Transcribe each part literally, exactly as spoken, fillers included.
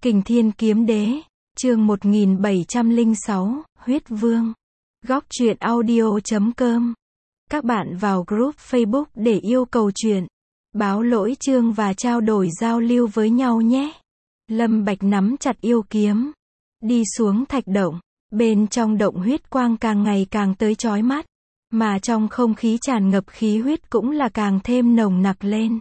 Kình Thiên Kiếm Đế, chương một nghìn bảy trăm lẻ sáu, Huyết Vương. Góc truyện audio chấm com. Các bạn vào group Facebook để yêu cầu truyện, báo lỗi chương và trao đổi giao lưu với nhau nhé. Lâm Bạch nắm chặt yêu kiếm, đi xuống thạch động. Bên trong động huyết quang càng ngày càng tới chói mắt, mà trong không khí tràn ngập khí huyết cũng là càng thêm nồng nặc lên.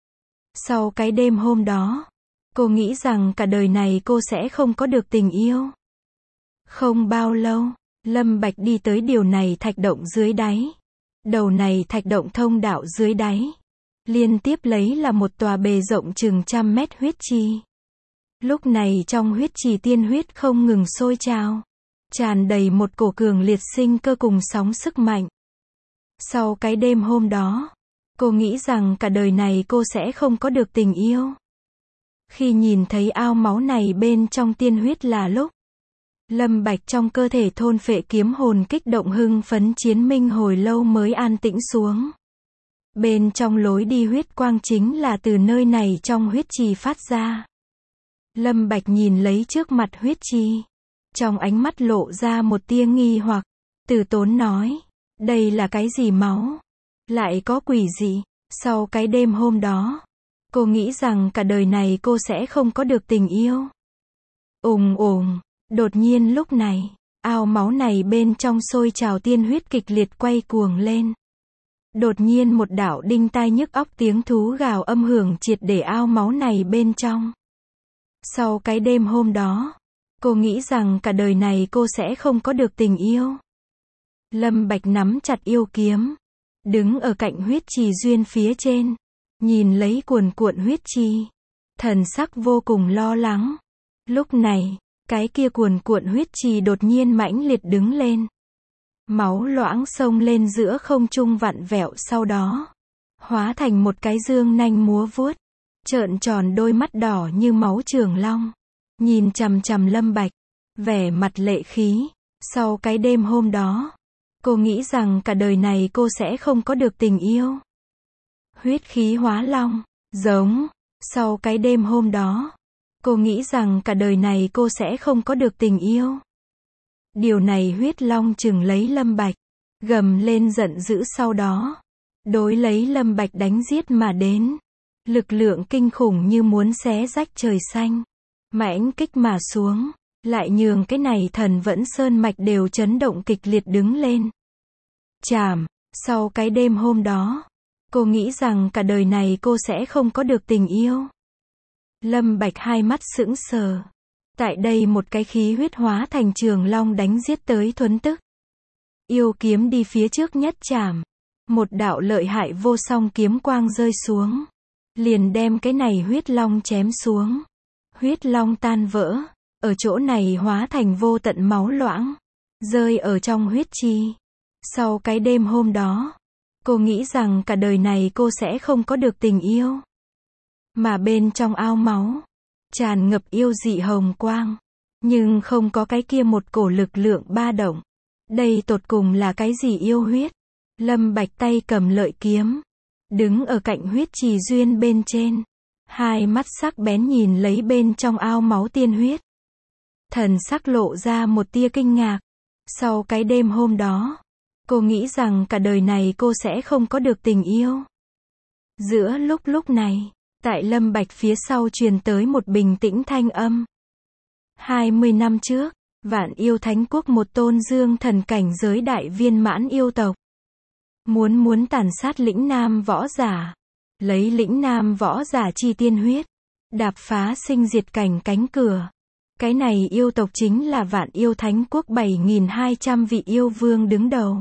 Sau cái đêm hôm đó, cô nghĩ rằng cả đời này cô sẽ không có được tình yêu. Không bao lâu, Lâm Bạch đi tới điều này thạch động dưới đáy. Đầu này thạch động thông đạo dưới đáy, liên tiếp lấy là một tòa bề rộng chừng trăm mét huyết trì. Lúc này trong huyết trì tiên huyết không ngừng sôi trào, tràn đầy một cổ cường liệt sinh cơ cùng sóng sức mạnh. Sau cái đêm hôm đó, cô nghĩ rằng cả đời này cô sẽ không có được tình yêu. Khi nhìn thấy ao máu này bên trong tiên huyết là lúc Lâm Bạch trong cơ thể thôn phệ kiếm hồn kích động hưng phấn chiến minh hồi lâu mới an tĩnh xuống. Bên trong lối đi huyết quang chính là từ nơi này trong huyết trì phát ra. Lâm Bạch nhìn lấy trước mặt huyết trì, trong ánh mắt lộ ra một tia nghi hoặc, từ tốn nói, đây là cái gì máu? Lại có quỷ gì? Sau cái đêm hôm đó, cô nghĩ rằng cả đời này cô sẽ không có được tình yêu. Ùng ùng, đột nhiên lúc này, ao máu này bên trong sôi trào tiên huyết kịch liệt quay cuồng lên. Đột nhiên một đạo đinh tai nhức óc tiếng thú gào âm hưởng triệt để ao máu này bên trong. Sau cái đêm hôm đó, cô nghĩ rằng cả đời này cô sẽ không có được tình yêu. Lâm Bạch nắm chặt yêu kiếm, đứng ở cạnh huyết trì duyên phía trên, nhìn lấy cuồn cuộn huyết trì, thần sắc vô cùng lo lắng. Lúc này, cái kia cuồn cuộn huyết trì đột nhiên mãnh liệt đứng lên. Máu loãng xông lên giữa không trung vặn vẹo sau đó, hóa thành một cái dương nanh múa vuốt, trợn tròn đôi mắt đỏ như máu trường long, nhìn chằm chằm Lâm Bạch, vẻ mặt lệ khí. Sau cái đêm hôm đó, cô nghĩ rằng cả đời này cô sẽ không có được tình yêu. Huyết khí hóa long, giống. Sau cái đêm hôm đó, cô nghĩ rằng cả đời này cô sẽ không có được tình yêu. Điều này huyết long chừng lấy Lâm Bạch, gầm lên giận dữ sau đó, đối lấy Lâm Bạch đánh giết mà đến. Lực lượng kinh khủng như muốn xé rách trời xanh, mãnh kích mà xuống, lại nhường cái này thần vẫn sơn mạch đều chấn động kịch liệt đứng lên. Chảm, sau cái đêm hôm đó, cô nghĩ rằng cả đời này cô sẽ không có được tình yêu. Lâm Bạch hai mắt sững sờ. Tại đây một cái khí huyết hóa thành trường long đánh giết tới thuấn tức. Yêu kiếm đi phía trước nhất chảm. Một đạo lợi hại vô song kiếm quang rơi xuống, liền đem cái này huyết long chém xuống. Huyết long tan vỡ, ở chỗ này hóa thành vô tận máu loãng, rơi ở trong huyết trì. Sau cái đêm hôm đó, cô nghĩ rằng cả đời này cô sẽ không có được tình yêu. Mà bên trong ao máu, tràn ngập yêu dị hồng quang, nhưng không có cái kia một cổ lực lượng ba động. Đây tột cùng là cái gì yêu huyết? Lâm Bạch tay cầm lợi kiếm, đứng ở cạnh huyết trì duyên bên trên, hai mắt sắc bén nhìn lấy bên trong ao máu tiên huyết. Thần sắc lộ ra một tia kinh ngạc. Sau cái đêm hôm đó, cô nghĩ rằng cả đời này cô sẽ không có được tình yêu. Giữa lúc lúc này, tại Lâm Bạch phía sau truyền tới một bình tĩnh thanh âm. hai mươi năm trước, Vạn Yêu Thánh Quốc một tôn dương thần cảnh giới đại viên mãn yêu tộc, muốn muốn tàn sát lĩnh nam võ giả, lấy lĩnh nam võ giả chi tiên huyết, đạp phá sinh diệt cảnh cánh cửa. Cái này yêu tộc chính là Vạn Yêu Thánh Quốc bảy nghìn hai trăm vị yêu vương đứng đầu.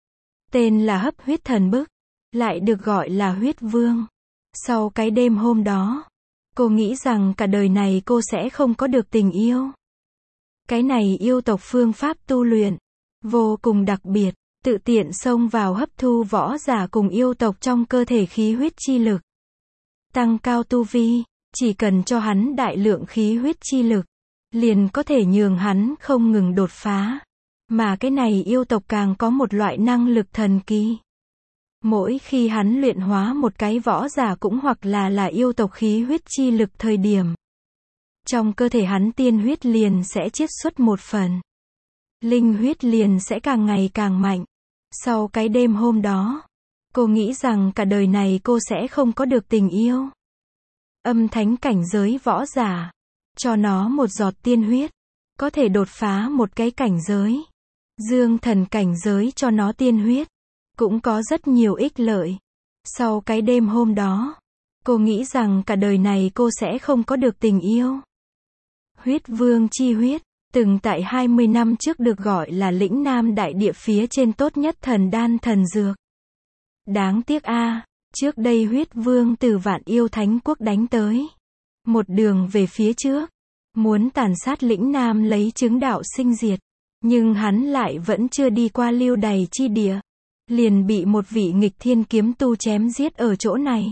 Tên là Hấp Huyết Thần Bức, lại được gọi là Huyết Vương. Sau cái đêm hôm đó, cô nghĩ rằng cả đời này cô sẽ không có được tình yêu. Cái này yêu tộc phương pháp tu luyện vô cùng đặc biệt, tự tiện xông vào hấp thu võ giả cùng yêu tộc trong cơ thể khí huyết chi lực, tăng cao tu vi. Chỉ cần cho hắn đại lượng khí huyết chi lực, liền có thể nhường hắn không ngừng đột phá. Mà cái này yêu tộc càng có một loại năng lực thần kỳ. Mỗi khi hắn luyện hóa một cái võ giả cũng hoặc là là yêu tộc khí huyết chi lực thời điểm, trong cơ thể hắn tiên huyết liền sẽ chiết xuất một phần. Linh huyết liền sẽ càng ngày càng mạnh. Sau cái đêm hôm đó, cô nghĩ rằng cả đời này cô sẽ không có được tình yêu. Âm thánh cảnh giới võ giả, cho nó một giọt tiên huyết, có thể đột phá một cái cảnh giới. Dương thần cảnh giới cho nó tiên huyết, cũng có rất nhiều ích lợi. Sau cái đêm hôm đó, cô nghĩ rằng cả đời này cô sẽ không có được tình yêu. Huyết vương chi huyết, từng tại hai mươi năm trước được gọi là lĩnh nam đại địa phía trên tốt nhất thần đan thần dược. Đáng tiếc a, à, trước đây huyết vương từ Vạn Yêu Thánh Quốc đánh tới. Một đường về phía trước, muốn tàn sát lĩnh nam lấy chứng đạo sinh diệt. Nhưng hắn lại vẫn chưa đi qua lưu đày chi địa. Liền bị một vị nghịch thiên kiếm tu chém giết ở chỗ này.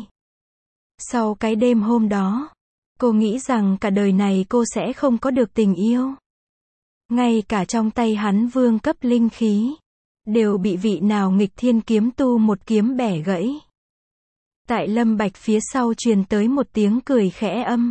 Sau cái đêm hôm đó, cô nghĩ rằng cả đời này cô sẽ không có được tình yêu. Ngay cả trong tay hắn vương cấp linh khí, đều bị vị nào nghịch thiên kiếm tu một kiếm bẻ gãy. Tại Lâm Bạch phía sau truyền tới một tiếng cười khẽ âm.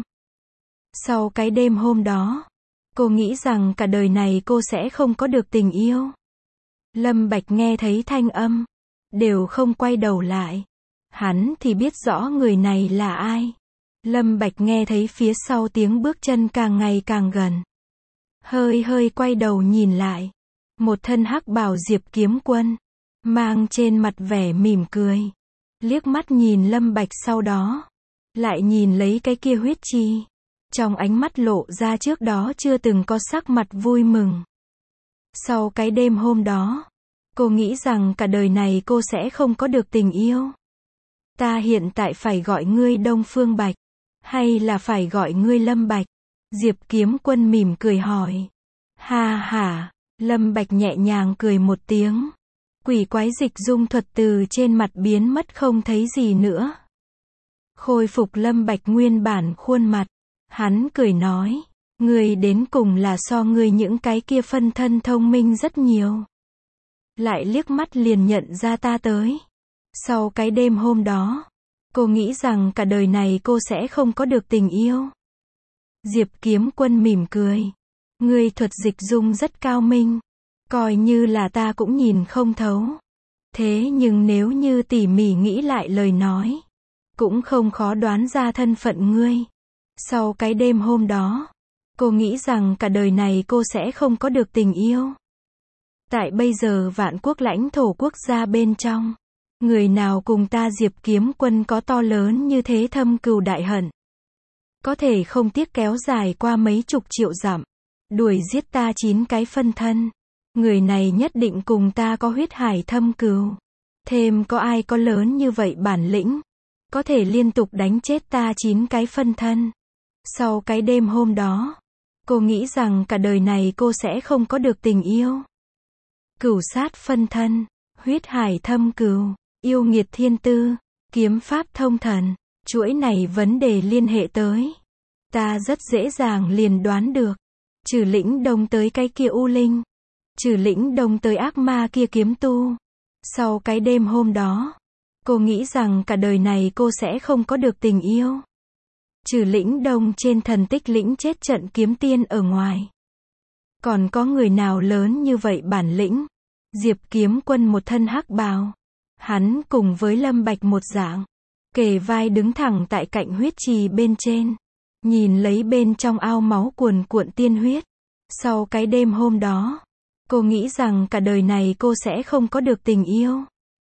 Sau cái đêm hôm đó, cô nghĩ rằng cả đời này cô sẽ không có được tình yêu. Lâm Bạch nghe thấy thanh âm, đều không quay đầu lại. Hắn thì biết rõ người này là ai. Lâm Bạch nghe thấy phía sau tiếng bước chân càng ngày càng gần. Hơi hơi quay đầu nhìn lại. Một thân hắc bào Diệp Kiếm Quân, mang trên mặt vẻ mỉm cười. Liếc mắt nhìn Lâm Bạch sau đó, lại nhìn lấy cái kia huyết chi. Trong ánh mắt lộ ra trước đó chưa từng có sắc mặt vui mừng. Sau cái đêm hôm đó, cô nghĩ rằng cả đời này cô sẽ không có được tình yêu. Ta hiện tại phải gọi ngươi Đông Phương Bạch, hay là phải gọi ngươi Lâm Bạch? Diệp Kiếm Quân mỉm cười hỏi. Ha ha, Lâm Bạch nhẹ nhàng cười một tiếng. Quỷ quái dịch dung thuật từ trên mặt biến mất không thấy gì nữa. Khôi phục Lâm Bạch nguyên bản khuôn mặt. Hắn cười nói, ngươi đến cùng là so ngươi những cái kia phân thân thông minh rất nhiều. Lại liếc mắt liền nhận ra ta tới. Sau cái đêm hôm đó, cô nghĩ rằng cả đời này cô sẽ không có được tình yêu. Diệp Kiếm Quân mỉm cười. Ngươi thuật dịch dung rất cao minh. Coi như là ta cũng nhìn không thấu. Thế nhưng nếu như tỉ mỉ nghĩ lại lời nói, cũng không khó đoán ra thân phận ngươi. Sau cái đêm hôm đó, cô nghĩ rằng cả đời này cô sẽ không có được tình yêu. Tại bây giờ vạn quốc lãnh thổ quốc gia bên trong, người nào cùng ta Diệp Kiếm Quân có to lớn như thế thâm cừu đại hận. Có thể không tiếc kéo dài qua mấy chục triệu dặm, đuổi giết ta chín cái phân thân. Người này nhất định cùng ta có huyết hải thâm cừu. Thêm có ai có lớn như vậy bản lĩnh, có thể liên tục đánh chết ta chín cái phân thân. Sau cái đêm hôm đó, cô nghĩ rằng cả đời này cô sẽ không có được tình yêu. Cửu sát phân thân, huyết hải thâm cừu, yêu nghiệt thiên tư, kiếm pháp thông thần, chuỗi này vấn đề liên hệ tới. Ta rất dễ dàng liền đoán được. Trừ Lĩnh Đông tới cái kia u linh, trừ Lĩnh Đông tới ác ma kia kiếm tu. Sau cái đêm hôm đó, cô nghĩ rằng cả đời này cô sẽ không có được tình yêu. Trừ Lĩnh Đông trên thần tích lĩnh chết trận kiếm tiên ở ngoài, còn có người nào lớn như vậy bản lĩnh? Diệp Kiếm Quân một thân hắc bào, hắn cùng với Lâm Bạch một dạng, kề vai đứng thẳng tại cạnh huyết trì bên trên, nhìn lấy bên trong ao máu cuồn cuộn tiên huyết. Sau cái đêm hôm đó, cô nghĩ rằng cả đời này cô sẽ không có được tình yêu.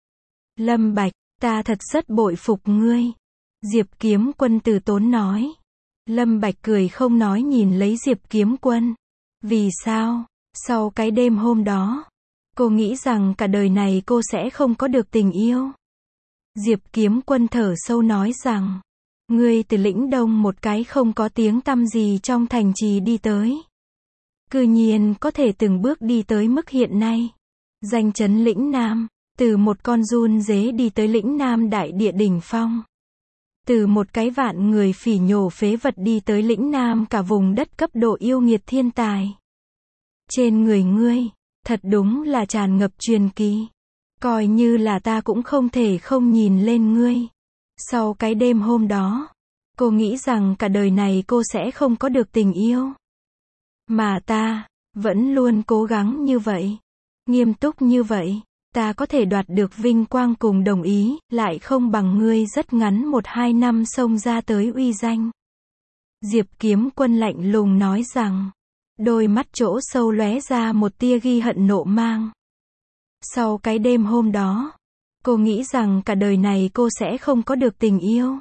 Lâm Bạch, ta thật rất bội phục ngươi. Diệp Kiếm Quân từ tốn nói. Lâm Bạch cười không nói nhìn lấy Diệp Kiếm Quân. Vì sao? Sau cái đêm hôm đó, cô nghĩ rằng cả đời này cô sẽ không có được tình yêu. Diệp Kiếm Quân thở sâu nói rằng, ngươi từ Lĩnh Đông một cái không có tiếng tăm gì trong thành trì đi tới. Cư nhiên có thể từng bước đi tới mức hiện nay. Danh chấn Lĩnh Nam, từ một con run dế đi tới Lĩnh Nam đại địa đỉnh phong. Từ một cái vạn người phỉ nhổ phế vật đi tới Lĩnh Nam cả vùng đất cấp độ yêu nghiệt thiên tài. Trên người ngươi, thật đúng là tràn ngập truyền kỳ. Coi như là ta cũng không thể không nhìn lên ngươi. Sau cái đêm hôm đó, Cô nghĩ rằng cả đời này cô sẽ không có được tình yêu. Mà ta, vẫn luôn cố gắng như vậy. Nghiêm túc như vậy. Ta có thể đoạt được vinh quang cùng đồng ý, lại không bằng ngươi rất ngắn một hai năm xông ra tới uy danh. Diệp Kiếm Quân lạnh lùng nói rằng, đôi mắt chỗ sâu lóe ra một tia ghi hận nộ mang. Sau cái đêm hôm đó, cô nghĩ rằng cả đời này cô sẽ không có được tình yêu.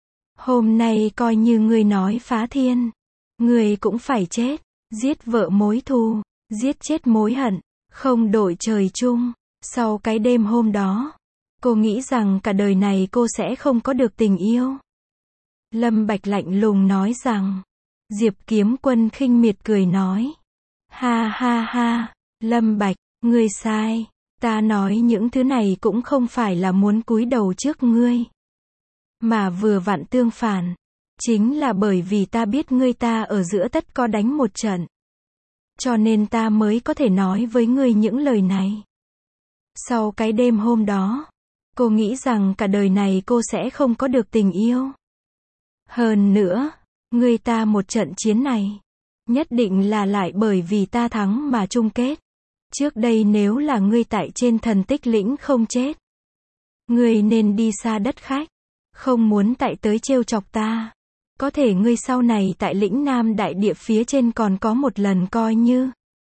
Hôm nay coi như ngươi nói phá thiên, ngươi cũng phải chết, giết vợ mối thù, giết chết mối hận, không đổi trời chung. Sau cái đêm hôm đó, cô nghĩ rằng cả đời này cô sẽ không có được tình yêu. Lâm Bạch lạnh lùng nói rằng, Diệp Kiếm Quân khinh miệt cười nói, ha ha ha, Lâm Bạch, ngươi sai, ta nói những thứ này cũng không phải là muốn cúi đầu trước ngươi, mà vừa vặn tương phản, chính là bởi vì ta biết ngươi ta ở giữa tất có đánh một trận, cho nên ta mới có thể nói với ngươi những lời này. Sau cái đêm hôm đó, cô nghĩ rằng cả đời này cô sẽ không có được tình yêu. Hơn nữa, ngươi ta một trận chiến này, nhất định là lại bởi vì ta thắng mà chung kết. Trước đây nếu là ngươi tại trên thần tích lĩnh không chết, ngươi nên đi xa đất khách, không muốn tại tới trêu chọc ta. Có thể ngươi sau này tại lĩnh Nam Đại Địa phía trên còn có một lần coi như.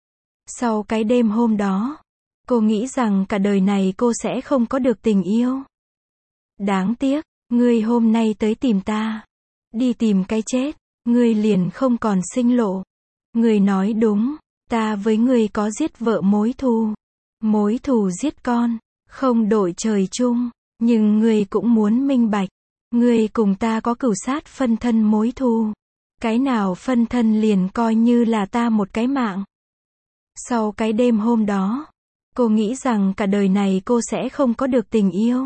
Sau cái đêm hôm đó, cô nghĩ rằng cả đời này cô sẽ không có được tình yêu. Đáng tiếc, ngươi hôm nay tới tìm ta, đi tìm cái chết, ngươi liền không còn sinh lộ. Ngươi nói đúng, ta với ngươi có giết vợ mối thù, mối thù giết con, không đổi trời chung, nhưng ngươi cũng muốn minh bạch, ngươi cùng ta có cửu sát phân thân mối thù. Cái nào phân thân liền coi như là ta một cái mạng. Sau cái đêm hôm đó, cô nghĩ rằng cả đời này cô sẽ không có được tình yêu.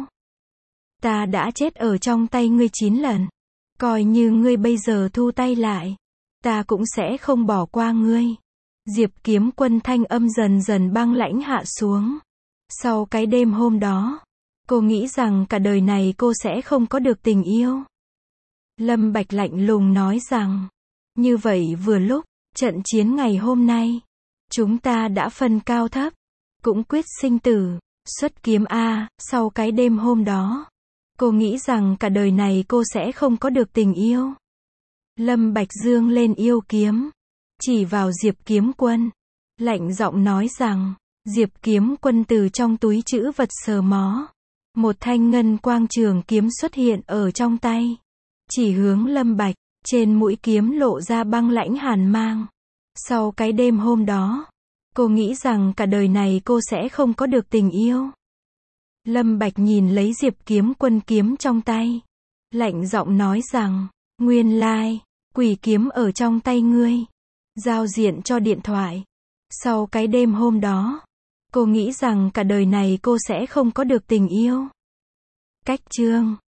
Ta đã chết ở trong tay ngươi chín lần. Coi như ngươi bây giờ thu tay lại, ta cũng sẽ không bỏ qua ngươi. Diệp Kiếm Quân thanh âm dần dần băng lãnh hạ xuống. Sau cái đêm hôm đó, cô nghĩ rằng cả đời này cô sẽ không có được tình yêu. Lâm Bạch lạnh lùng nói rằng, như vậy vừa lúc, trận chiến ngày hôm nay, chúng ta đã phân cao thấp, cũng quyết sinh tử, xuất kiếm a. Sau cái đêm hôm đó, cô nghĩ rằng cả đời này cô sẽ không có được tình yêu. Lâm Bạch dương lên yêu kiếm, chỉ vào Diệp Kiếm Quân, lạnh giọng nói rằng, Diệp Kiếm Quân từ trong túi trữ vật sờ mó, một thanh ngân quang trường kiếm xuất hiện ở trong tay, chỉ hướng Lâm Bạch, trên mũi kiếm lộ ra băng lãnh hàn mang. Sau cái đêm hôm đó, cô nghĩ rằng cả đời này cô sẽ không có được tình yêu. Lâm Bạch nhìn lấy Diệp Kiếm Quân kiếm trong tay, lạnh giọng nói rằng, nguyên lai, quỷ kiếm ở trong tay ngươi, giao diện cho điện thoại. Sau cái đêm hôm đó, cô nghĩ rằng cả đời này cô sẽ không có được tình yêu. Cách chương